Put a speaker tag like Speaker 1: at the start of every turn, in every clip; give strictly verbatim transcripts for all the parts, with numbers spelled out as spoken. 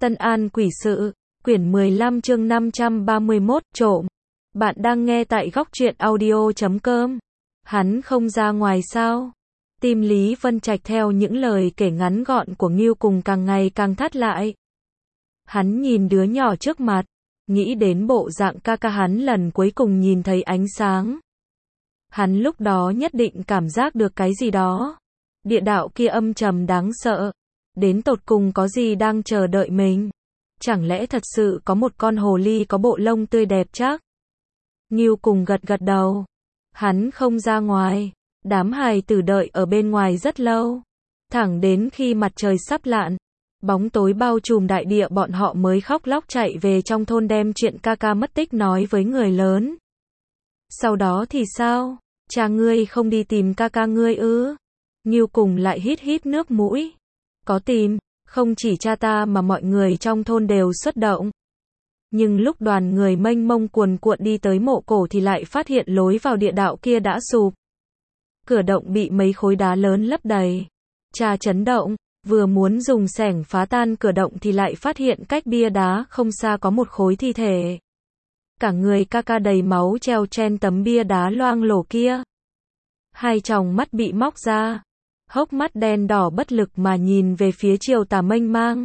Speaker 1: Tân An Quỷ Sự, quyển mười lăm chương năm trăm ba mươi mốt, trộm. Bạn đang nghe tại góc truyện audio chấm com. Hắn không ra ngoài sao? Tim Lý Vân Trạch theo những lời kể ngắn gọn của Ngưu Cùng càng ngày càng thắt lại. Hắn nhìn đứa nhỏ trước mặt, nghĩ đến bộ dạng ca ca hắn lần cuối cùng nhìn thấy ánh sáng. Hắn lúc đó nhất định cảm giác được cái gì đó. Địa đạo kia âm trầm đáng sợ. Đến tột cùng có gì đang chờ đợi mình? Chẳng lẽ thật sự có một con hồ ly có bộ lông tươi đẹp chắc? Ngưu Cùng gật gật đầu. Hắn không ra ngoài. Đám hài tử đợi ở bên ngoài rất lâu. Thẳng đến khi mặt trời sắp lặn, bóng tối bao trùm đại địa, bọn họ mới khóc lóc chạy về trong thôn đem chuyện ca ca mất tích nói với người lớn. Sau đó thì sao? Cha ngươi không đi tìm ca ca ngươi ư? Ngưu Cùng lại hít hít nước mũi. Có tìm, không chỉ cha ta mà mọi người trong thôn đều xuất động. Nhưng lúc đoàn người mênh mông cuồn cuộn đi tới mộ cổ thì lại phát hiện lối vào địa đạo kia đã sụp. Cửa động bị mấy khối đá lớn lấp đầy. Cha chấn động, vừa muốn dùng xẻng phá tan cửa động thì lại phát hiện cách bia đá không xa có một khối thi thể. Cả người ca ca đầy máu treo trên tấm bia đá loang lổ kia. Hai tròng mắt bị móc ra. Hốc mắt đen đỏ bất lực mà nhìn về phía chiều tà mênh mang.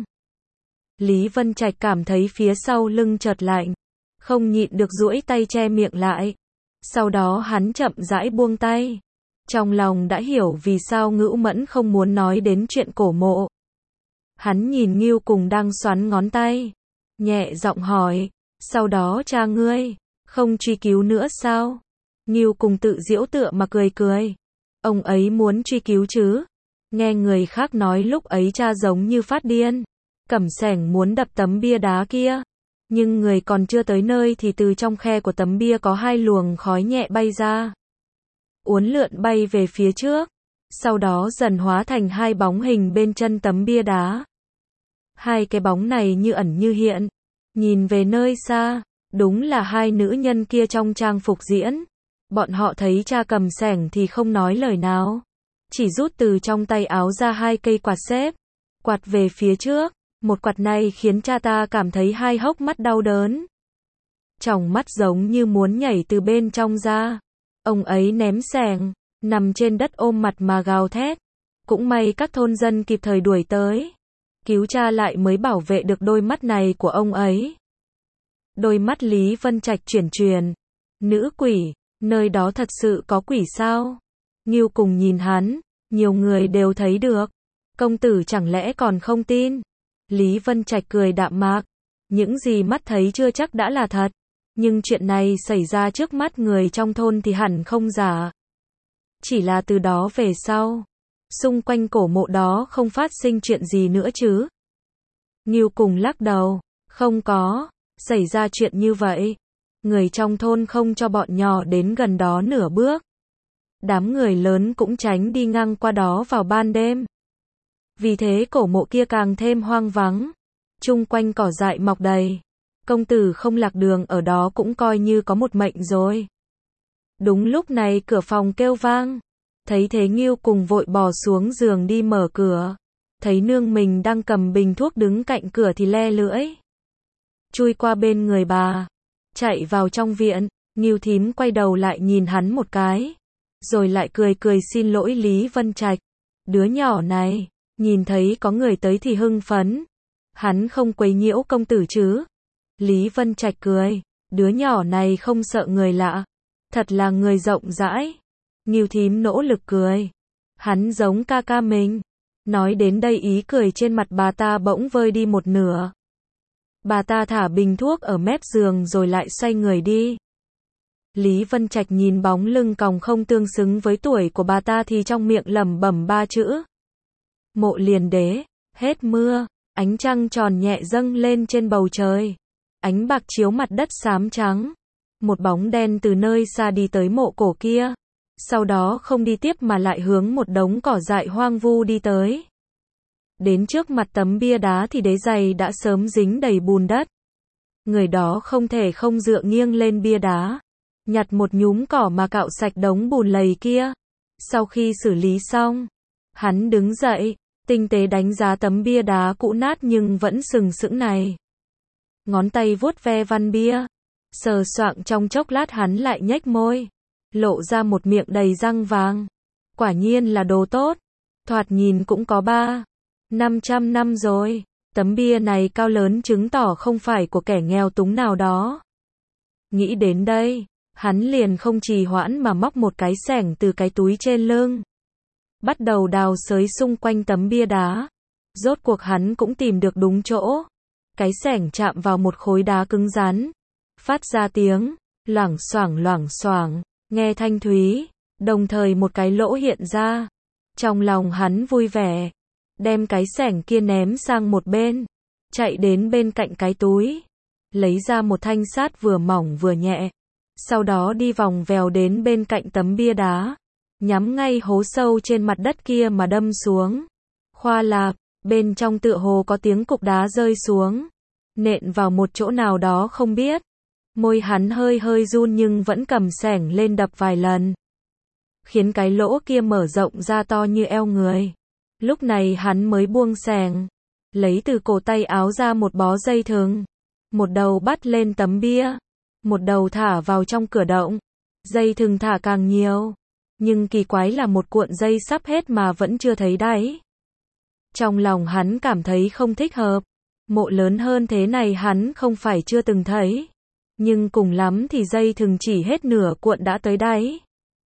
Speaker 1: Lý Vân Trạch cảm thấy phía sau lưng chợt lạnh, không nhịn được duỗi tay che miệng lại. Sau đó hắn chậm rãi buông tay. Trong lòng đã hiểu vì sao Ngưu Mẫn không muốn nói đến chuyện cổ mộ. Hắn nhìn Ngưu Cùng đang xoắn ngón tay, nhẹ giọng hỏi, sau đó cha ngươi, không truy cứu nữa sao? Ngưu Cùng tự giễu tựa mà cười cười. Ông ấy muốn truy cứu chứ. Nghe người khác nói lúc ấy cha giống như phát điên. Cẩm xẻng muốn đập tấm bia đá kia. Nhưng người còn chưa tới nơi thì từ trong khe của tấm bia có hai luồng khói nhẹ bay ra. Uốn lượn bay về phía trước. Sau đó dần hóa thành hai bóng hình bên chân tấm bia đá. Hai cái bóng này như ẩn như hiện. Nhìn về nơi xa, đúng là hai nữ nhân kia trong trang phục diễn. Bọn họ thấy cha cầm xẻng thì không nói lời nào. Chỉ rút từ trong tay áo ra hai cây quạt xếp. Quạt về phía trước. Một quạt này khiến cha ta cảm thấy hai hốc mắt đau đớn. Tròng mắt giống như muốn nhảy từ bên trong ra. Ông ấy ném xẻng, nằm trên đất ôm mặt mà gào thét. Cũng may các thôn dân kịp thời đuổi tới. Cứu cha lại mới bảo vệ được đôi mắt này của ông ấy. Đôi mắt Lý Vân Trạch chuyển chuyển. Nữ quỷ, nơi đó thật sự có quỷ sao? Ngưu Cùng nhìn hắn, nhiều người đều thấy được. Công tử chẳng lẽ còn không tin? Lý Vân Trạch cười đạm mạc. Những gì mắt thấy chưa chắc đã là thật. Nhưng chuyện này xảy ra trước mắt người trong thôn thì hẳn không giả. Chỉ là từ đó về sau, xung quanh cổ mộ đó không phát sinh chuyện gì nữa chứ? Ngưu Cùng lắc đầu. Không có, xảy ra chuyện như vậy. Người trong thôn không cho bọn nhỏ đến gần đó nửa bước. Đám người lớn cũng tránh đi ngang qua đó vào ban đêm. Vì thế cổ mộ kia càng thêm hoang vắng. Chung quanh cỏ dại mọc đầy. Công tử không lạc đường ở đó cũng coi như có một mệnh rồi. Đúng lúc này cửa phòng kêu vang. Thấy thế Ngưu Cùng vội bò xuống giường đi mở cửa. Thấy nương mình đang cầm bình thuốc đứng cạnh cửa thì le lưỡi. Chui qua bên người bà. Chạy vào trong viện. Ngưu thím quay đầu lại nhìn hắn một cái. Rồi lại cười cười xin lỗi Lý Vân Trạch. Đứa nhỏ này, nhìn thấy có người tới thì hưng phấn. Hắn không quấy nhiễu công tử chứ? Lý Vân Trạch cười. Đứa nhỏ này không sợ người lạ. Thật là người rộng rãi. Ngưu thím nỗ lực cười. Hắn giống ca ca mình. Nói đến đây ý cười trên mặt bà ta bỗng vơi đi một nửa. Bà ta thả bình thuốc ở mép giường rồi lại xoay người đi. Lý Vân Trạch nhìn bóng lưng còng không tương xứng với tuổi của bà ta thì trong miệng lẩm bẩm ba chữ. Mộ Liền Đế. Hết mưa, ánh trăng tròn nhẹ dâng lên trên bầu trời. Ánh bạc chiếu mặt đất xám trắng. Một bóng đen từ nơi xa đi tới mộ cổ kia. Sau đó không đi tiếp mà lại hướng một đống cỏ dại hoang vu đi tới. Đến trước mặt tấm bia đá thì đế giày đã sớm dính đầy bùn đất. Người đó không thể không dựa nghiêng lên bia đá. Nhặt một nhúm cỏ mà cạo sạch đống bùn lầy kia. Sau khi xử lý xong, hắn đứng dậy, tinh tế đánh giá tấm bia đá cũ nát nhưng vẫn sừng sững này. Ngón tay vuốt ve văn bia, sờ soạng trong chốc lát hắn lại nhếch môi, lộ ra một miệng đầy răng vàng. Quả nhiên là đồ tốt, thoạt nhìn cũng có ba, năm trăm năm rồi. Tấm bia này cao lớn chứng tỏ không phải của kẻ nghèo túng nào đó. Nghĩ đến đây, hắn liền không trì hoãn mà móc một cái xẻng từ cái túi trên lưng. Bắt đầu đào xới xung quanh tấm bia đá. Rốt cuộc hắn cũng tìm được đúng chỗ. Cái xẻng chạm vào một khối đá cứng rắn. Phát ra tiếng, loảng xoảng loảng xoảng, nghe thanh thúy. Đồng thời một cái lỗ hiện ra. Trong lòng hắn vui vẻ. Đem cái xẻng kia ném sang một bên. Chạy đến bên cạnh cái túi. Lấy ra một thanh sát vừa mỏng vừa nhẹ. Sau đó đi vòng vèo đến bên cạnh tấm bia đá. Nhắm ngay hố sâu trên mặt đất kia mà đâm xuống. Khoa lạp, bên trong tựa hồ có tiếng cục đá rơi xuống. Nện vào một chỗ nào đó không biết. Môi hắn hơi hơi run nhưng vẫn cầm xẻng lên đập vài lần. Khiến cái lỗ kia mở rộng ra to như eo người. Lúc này hắn mới buông xẻng. Lấy từ cổ tay áo ra một bó dây thừng. Một đầu bắt lên tấm bia. Một đầu thả vào trong cửa động. Dây thừng thả càng nhiều. Nhưng kỳ quái là một cuộn dây sắp hết mà vẫn chưa thấy đáy. Trong lòng hắn cảm thấy không thích hợp. Mộ lớn hơn thế này hắn không phải chưa từng thấy. Nhưng cùng lắm thì dây thừng chỉ hết nửa cuộn đã tới đáy.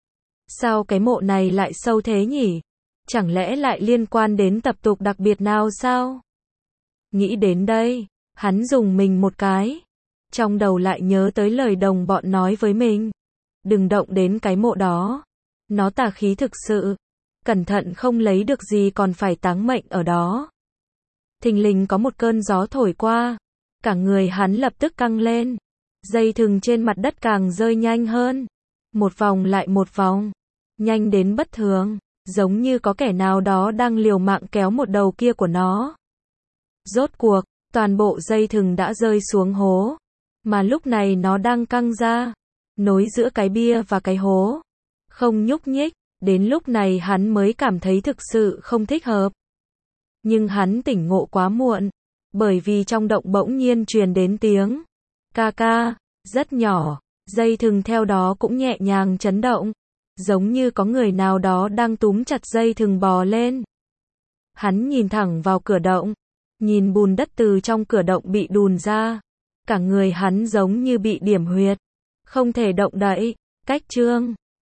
Speaker 1: Sao cái mộ này lại sâu thế nhỉ? Chẳng lẽ lại liên quan đến tập tục đặc biệt nào sao? Nghĩ đến đây, hắn dùng mình một cái. Trong đầu lại nhớ tới lời đồng bọn nói với mình. Đừng động đến cái mộ đó. Nó tà khí thực sự. Cẩn thận không lấy được gì còn phải táng mệnh ở đó. Thình lình có một cơn gió thổi qua. Cả người hắn lập tức căng lên. Dây thừng trên mặt đất càng rơi nhanh hơn. Một vòng lại một vòng. Nhanh đến bất thường. Giống như có kẻ nào đó đang liều mạng kéo một đầu kia của nó. Rốt cuộc, toàn bộ dây thừng đã rơi xuống hố. Mà lúc này nó đang căng ra. Nối giữa cái bia và cái hố. Không nhúc nhích. Đến lúc này hắn mới cảm thấy thực sự không thích hợp. Nhưng hắn tỉnh ngộ quá muộn. Bởi vì trong động bỗng nhiên truyền đến tiếng. Ca ca, rất nhỏ. Dây thừng theo đó cũng nhẹ nhàng chấn động. Giống như có người nào đó đang túm chặt dây thừng bò lên. Hắn nhìn thẳng vào cửa động. Nhìn bùn đất từ trong cửa động bị đùn ra. Cả người hắn giống như bị điểm huyệt. Không thể động đậy. Cách chương